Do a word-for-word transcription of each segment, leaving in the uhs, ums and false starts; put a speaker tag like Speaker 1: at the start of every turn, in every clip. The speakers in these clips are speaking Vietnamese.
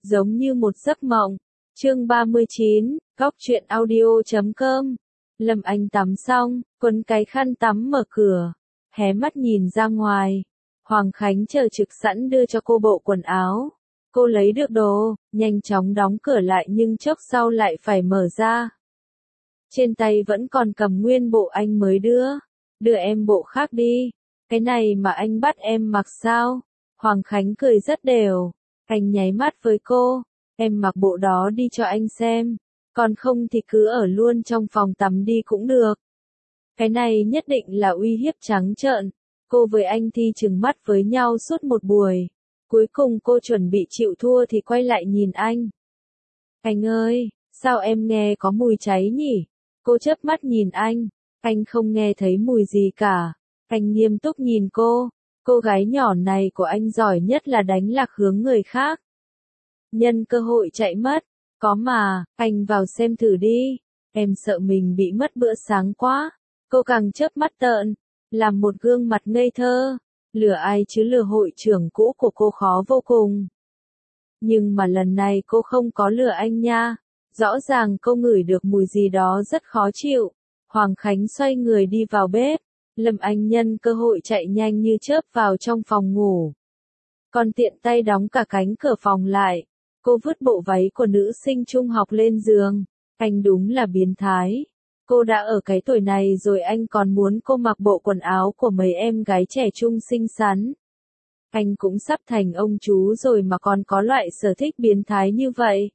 Speaker 1: giống như một giấc mộng. Chương ba mươi chín, Góc truyện audio chấm com. Lâm Anh tắm xong, quấn cái khăn tắm mở cửa, hé mắt nhìn ra ngoài. Hoàng Khánh chờ trực sẵn đưa cho cô bộ quần áo. Cô lấy được đồ, nhanh chóng đóng cửa lại nhưng chốc sau lại phải mở ra. Trên tay vẫn còn cầm nguyên bộ anh mới đưa. Đưa em bộ khác đi. Cái này mà anh bắt em mặc sao? Hoàng Khánh cười rất đều. Anh nháy mắt với cô. Em mặc bộ đó đi cho anh xem. Còn không thì cứ ở luôn trong phòng tắm đi cũng được. Cái này nhất định là uy hiếp trắng trợn. Cô với anh Thi trừng mắt với nhau suốt một buổi. Cuối cùng cô chuẩn bị chịu thua thì quay lại nhìn anh. Anh ơi, sao em nghe có mùi cháy nhỉ? Cô chớp mắt nhìn anh. Anh không nghe thấy mùi gì cả. Anh nghiêm túc nhìn cô. Cô gái nhỏ này của anh giỏi nhất là đánh lạc hướng người khác. Nhân cơ hội chạy mất. Có mà, anh vào xem thử đi. Em sợ mình bị mất bữa sáng quá. Cô càng chớp mắt tợn. Làm một gương mặt ngây thơ. Lừa ai chứ lừa hội trưởng cũ của cô khó vô cùng. Nhưng mà lần này cô không có lừa anh nha. Rõ ràng cô ngửi được mùi gì đó rất khó chịu. Hoàng Khánh xoay người đi vào bếp. Lâm Anh nhân cơ hội chạy nhanh như chớp vào trong phòng ngủ. Còn tiện tay đóng cả cánh cửa phòng lại. Cô vứt bộ váy của nữ sinh trung học lên giường. Anh đúng là biến thái. Cô đã ở cái tuổi này rồi anh còn muốn cô mặc bộ quần áo của mấy em gái trẻ trung xinh xắn. Anh cũng sắp thành ông chú rồi mà còn có loại sở thích biến thái như vậy.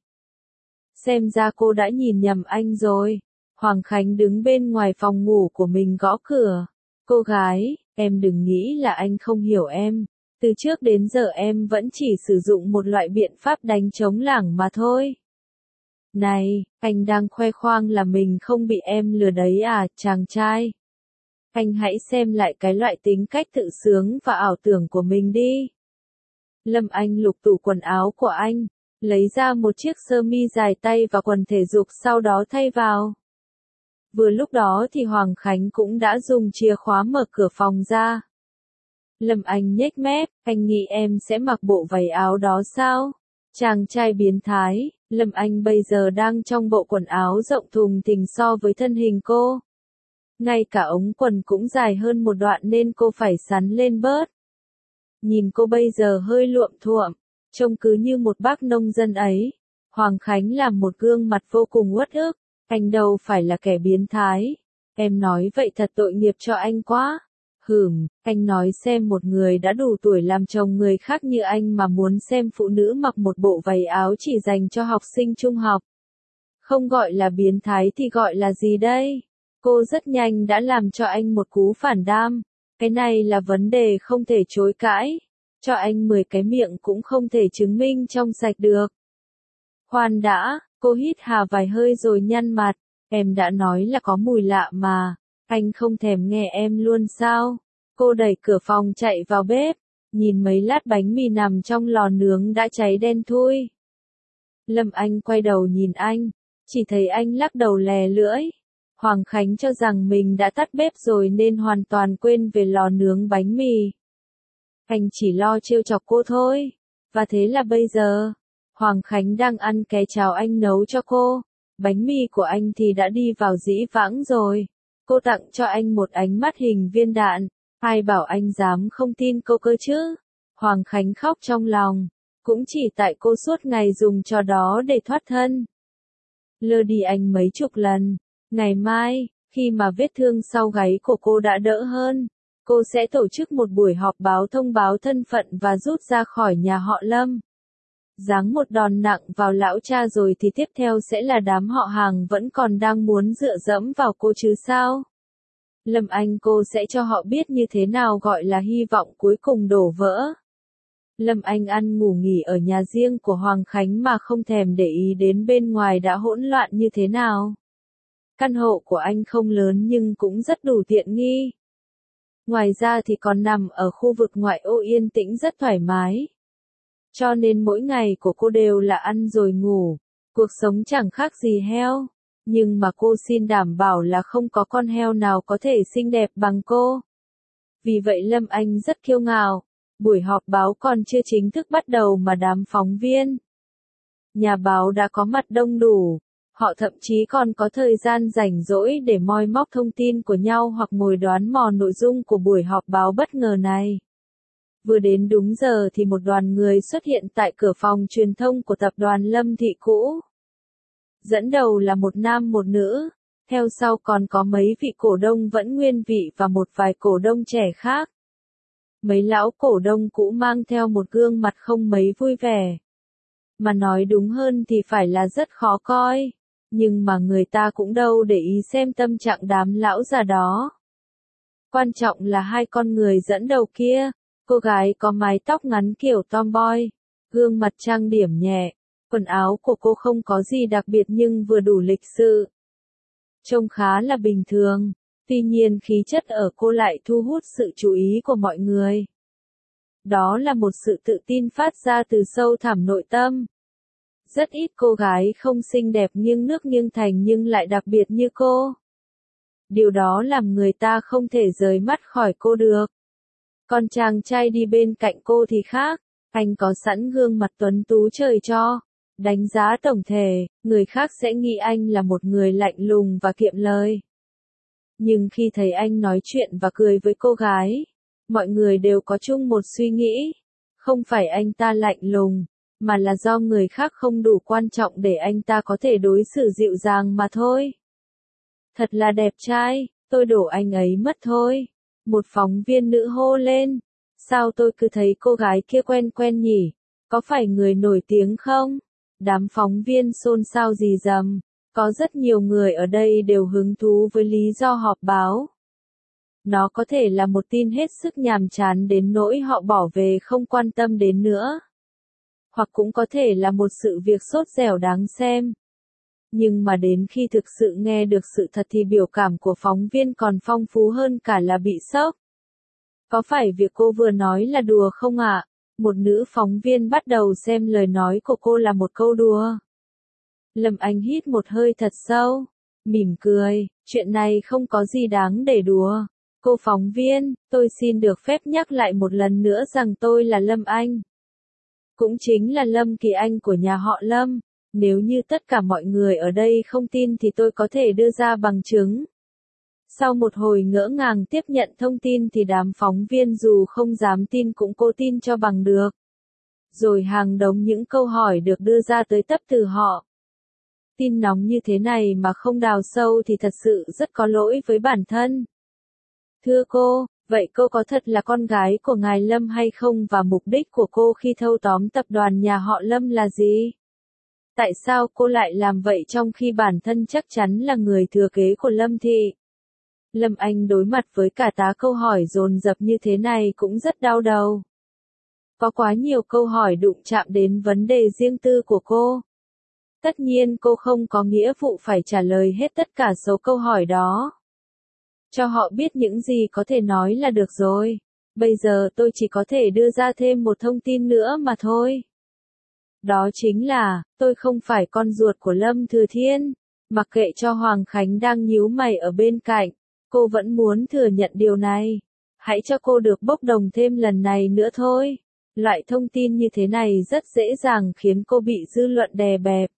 Speaker 1: Xem ra cô đã nhìn nhầm anh rồi. Hoàng Khánh đứng bên ngoài phòng ngủ của mình gõ cửa. Cô gái, em đừng nghĩ là anh không hiểu em. Từ trước đến giờ em vẫn chỉ sử dụng một loại biện pháp đánh trống lảng mà thôi. Này, anh đang khoe khoang là mình không bị em lừa đấy à, chàng trai. Anh hãy xem lại cái loại tính cách tự sướng và ảo tưởng của mình đi. Lâm Anh lục tủ quần áo của anh, lấy ra một chiếc sơ mi dài tay và quần thể dục sau đó thay vào. Vừa lúc đó thì Hoàng Khánh cũng đã dùng chìa khóa mở cửa phòng ra. Lâm Anh nhếch mép, anh nghĩ em sẽ mặc bộ váy áo đó sao? Chàng trai biến thái, Lâm Anh bây giờ đang trong bộ quần áo rộng thùng thình so với thân hình cô. Ngay cả ống quần cũng dài hơn một đoạn nên cô phải sắn lên bớt. Nhìn cô bây giờ hơi luộm thuộm, trông cứ như một bác nông dân ấy. Hoàng Khánh làm một gương mặt vô cùng uất ức, anh đâu phải là kẻ biến thái. Em nói vậy thật tội nghiệp cho anh quá. Hửm, anh nói xem một người đã đủ tuổi làm chồng người khác như anh mà muốn xem phụ nữ mặc một bộ váy áo chỉ dành cho học sinh trung học. Không gọi là biến thái thì gọi là gì đây? Cô rất nhanh đã làm cho anh một cú phản đam. Cái này là vấn đề không thể chối cãi. Cho anh mười cái miệng cũng không thể chứng minh trong sạch được. Khoan đã, cô hít hà vài hơi rồi nhăn mặt. Em đã nói là có mùi lạ mà. Anh không thèm nghe em luôn sao? Cô đẩy cửa phòng chạy vào bếp, nhìn mấy lát bánh mì nằm trong lò nướng đã cháy đen thui. Lâm Anh quay đầu nhìn anh, chỉ thấy anh lắc đầu lè lưỡi. Hoàng Khánh cho rằng mình đã tắt bếp rồi nên hoàn toàn quên về lò nướng bánh mì. Anh chỉ lo trêu chọc cô thôi. Và thế là bây giờ, Hoàng Khánh đang ăn cái cháo anh nấu cho cô. Bánh mì của anh thì đã đi vào dĩ vãng rồi. Cô tặng cho anh một ánh mắt hình viên đạn. Ai bảo anh dám không tin cô cơ chứ? Hoàng Khánh khóc trong lòng. Cũng chỉ tại cô suốt ngày dùng trò đó để thoát thân. Lơ đi anh mấy chục lần. Ngày mai, khi mà vết thương sau gáy của cô đã đỡ hơn, cô sẽ tổ chức một buổi họp báo thông báo thân phận và rút ra khỏi nhà họ Lâm. Giáng một đòn nặng vào lão cha rồi thì tiếp theo sẽ là đám họ hàng vẫn còn đang muốn dựa dẫm vào cô chứ sao? Lâm Anh cô sẽ cho họ biết như thế nào gọi là hy vọng cuối cùng đổ vỡ. Lâm Anh ăn ngủ nghỉ ở nhà riêng của Hoàng Khánh mà không thèm để ý đến bên ngoài đã hỗn loạn như thế nào. Căn hộ của anh không lớn nhưng cũng rất đủ tiện nghi. Ngoài ra thì còn nằm ở khu vực ngoại ô yên tĩnh rất thoải mái. Cho nên mỗi ngày của cô đều là ăn rồi ngủ. Cuộc sống chẳng khác gì heo. Nhưng mà cô xin đảm bảo là không có con heo nào có thể xinh đẹp bằng cô. Vì vậy Lâm Anh rất kiêu ngạo. Buổi họp báo còn chưa chính thức bắt đầu mà đám phóng viên nhà báo đã có mặt đông đủ. Họ thậm chí còn có thời gian rảnh rỗi để moi móc thông tin của nhau hoặc ngồi đoán mò nội dung của buổi họp báo bất ngờ này. Vừa đến đúng giờ thì một đoàn người xuất hiện tại cửa phòng truyền thông của tập đoàn Lâm Thị cũ. Dẫn đầu là một nam một nữ, theo sau còn có mấy vị cổ đông vẫn nguyên vị và một vài cổ đông trẻ khác. Mấy lão cổ đông cũ mang theo một gương mặt không mấy vui vẻ. Mà nói đúng hơn thì phải là rất khó coi. Nhưng mà người ta cũng đâu để ý xem tâm trạng đám lão già đó. Quan trọng là hai con người dẫn đầu kia, cô gái có mái tóc ngắn kiểu tomboy, gương mặt trang điểm nhẹ, quần áo của cô không có gì đặc biệt nhưng vừa đủ lịch sự. Trông khá là bình thường, tuy nhiên khí chất ở cô lại thu hút sự chú ý của mọi người. Đó là một sự tự tin phát ra từ sâu thẳm nội tâm. Rất ít cô gái không xinh đẹp nghiêng nước nghiêng thành nhưng lại đặc biệt như cô. Điều đó làm người ta không thể rời mắt khỏi cô được. Còn chàng trai đi bên cạnh cô thì khác, anh có sẵn gương mặt tuấn tú trời cho. Đánh giá tổng thể, người khác sẽ nghĩ anh là một người lạnh lùng và kiệm lời. Nhưng khi thấy anh nói chuyện và cười với cô gái, mọi người đều có chung một suy nghĩ. Không phải anh ta lạnh lùng, mà là do người khác không đủ quan trọng để anh ta có thể đối xử dịu dàng mà thôi. Thật là đẹp trai, tôi đổ anh ấy mất thôi. Một phóng viên nữ hô lên. Sao tôi cứ thấy cô gái kia quen quen nhỉ? Có phải người nổi tiếng không? Đám phóng viên xôn xao rì rầm. Có rất nhiều người ở đây đều hứng thú với lý do họp báo. Nó có thể là một tin hết sức nhàm chán đến nỗi họ bỏ về không quan tâm đến nữa. Hoặc cũng có thể là một sự việc sốt dẻo đáng xem. Nhưng mà đến khi thực sự nghe được sự thật thì biểu cảm của phóng viên còn phong phú hơn cả là bị sốc. Có phải việc cô vừa nói là đùa không ạ? Một nữ phóng viên bắt đầu xem lời nói của cô là một câu đùa. Lâm Anh hít một hơi thật sâu, mỉm cười, chuyện này không có gì đáng để đùa. Cô phóng viên, tôi xin được phép nhắc lại một lần nữa rằng tôi là Lâm Anh. Cũng chính là Lâm Kỳ Anh của nhà họ Lâm. Nếu như tất cả mọi người ở đây không tin thì tôi có thể đưa ra bằng chứng. Sau một hồi ngỡ ngàng tiếp nhận thông tin thì đám phóng viên dù không dám tin cũng cố tin cho bằng được. Rồi hàng đống những câu hỏi được đưa ra tới tấp từ họ. Tin nóng như thế này mà không đào sâu thì thật sự rất có lỗi với bản thân. Thưa cô, vậy cô có thật là con gái của ngài Lâm hay không và mục đích của cô khi thâu tóm tập đoàn nhà họ Lâm là gì? Tại sao cô lại làm vậy trong khi bản thân chắc chắn là người thừa kế của Lâm Thị? Lâm Anh đối mặt với cả tá câu hỏi dồn dập như thế này cũng rất đau đầu. Có quá nhiều câu hỏi đụng chạm đến vấn đề riêng tư của cô. Tất nhiên cô không có nghĩa vụ phải trả lời hết tất cả số câu hỏi đó. Cho họ biết những gì có thể nói là được rồi. Bây giờ tôi chỉ có thể đưa ra thêm một thông tin nữa mà thôi. Đó chính là, tôi không phải con ruột của Lâm Thừa Thiên. Mặc kệ cho Hoàng Khánh đang nhíu mày ở bên cạnh, cô vẫn muốn thừa nhận điều này. Hãy cho cô được bốc đồng thêm lần này nữa thôi. Loại thông tin như thế này rất dễ dàng khiến cô bị dư luận đè bẹp.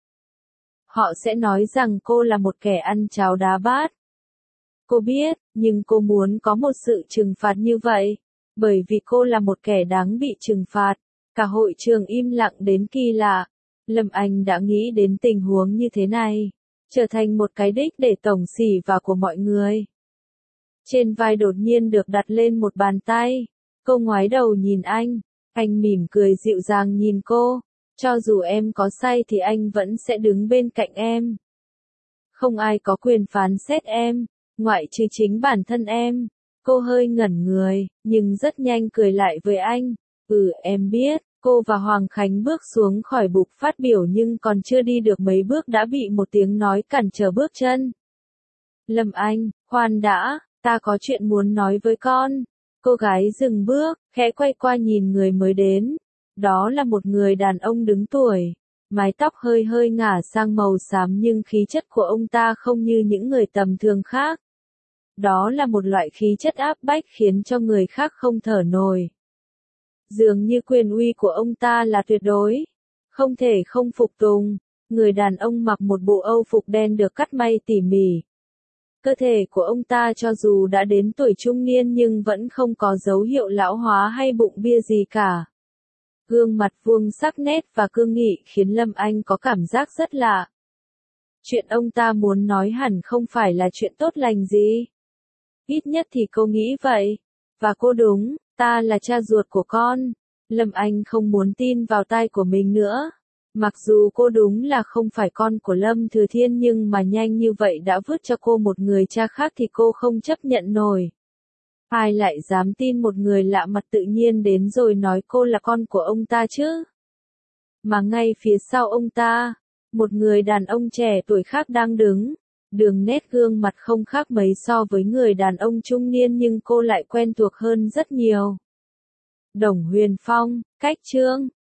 Speaker 1: Họ sẽ nói rằng cô là một kẻ ăn cháo đá bát. Cô biết, nhưng cô muốn có một sự trừng phạt như vậy. Bởi vì cô là một kẻ đáng bị trừng phạt. Cả hội trường im lặng đến kỳ lạ. Lâm Anh đã nghĩ đến tình huống như thế này. Trở thành một cái đích để tổng xỉ vào của mọi người. Trên vai đột nhiên được đặt lên một bàn tay. Cô ngoái đầu nhìn anh. Anh mỉm cười dịu dàng nhìn cô. Cho dù em có sai thì anh vẫn sẽ đứng bên cạnh em. Không ai có quyền phán xét em, ngoại trừ chính bản thân em. Cô hơi ngẩn người, nhưng rất nhanh cười lại với anh. Ừ, em biết. Cô và Hoàng Khánh bước xuống khỏi bục phát biểu nhưng còn chưa đi được mấy bước đã bị một tiếng nói cản trở bước chân. Lâm Anh, khoan đã, ta có chuyện muốn nói với con. Cô gái dừng bước, khẽ quay qua nhìn người mới đến. Đó là một người đàn ông đứng tuổi. Mái tóc hơi hơi ngả sang màu xám nhưng khí chất của ông ta không như những người tầm thường khác. Đó là một loại khí chất áp bách khiến cho người khác không thở nổi. Dường như quyền uy của ông ta là tuyệt đối. Không thể không phục tùng. Người đàn ông mặc một bộ âu phục đen được cắt may tỉ mỉ. Cơ thể của ông ta cho dù đã đến tuổi trung niên nhưng vẫn không có dấu hiệu lão hóa hay bụng bia gì cả. Gương mặt vuông sắc nét và cương nghị khiến Lâm Anh có cảm giác rất lạ. Chuyện ông ta muốn nói hẳn không phải là chuyện tốt lành gì. Ít nhất thì cô nghĩ vậy. Và cô đúng, ta là cha ruột của con. Lâm Anh không muốn tin vào tai của mình nữa. Mặc dù cô đúng là không phải con của Lâm Thừa Thiên nhưng mà nhanh như vậy đã vứt cho cô một người cha khác thì cô không chấp nhận nổi. Ai lại dám tin một người lạ mặt tự nhiên đến rồi nói cô là con của ông ta chứ? Mà ngay phía sau ông ta, một người đàn ông trẻ tuổi khác đang đứng. Đường nét gương mặt không khác mấy so với người đàn ông trung niên nhưng cô lại quen thuộc hơn rất nhiều. Đồng Huyền Phong, cách chương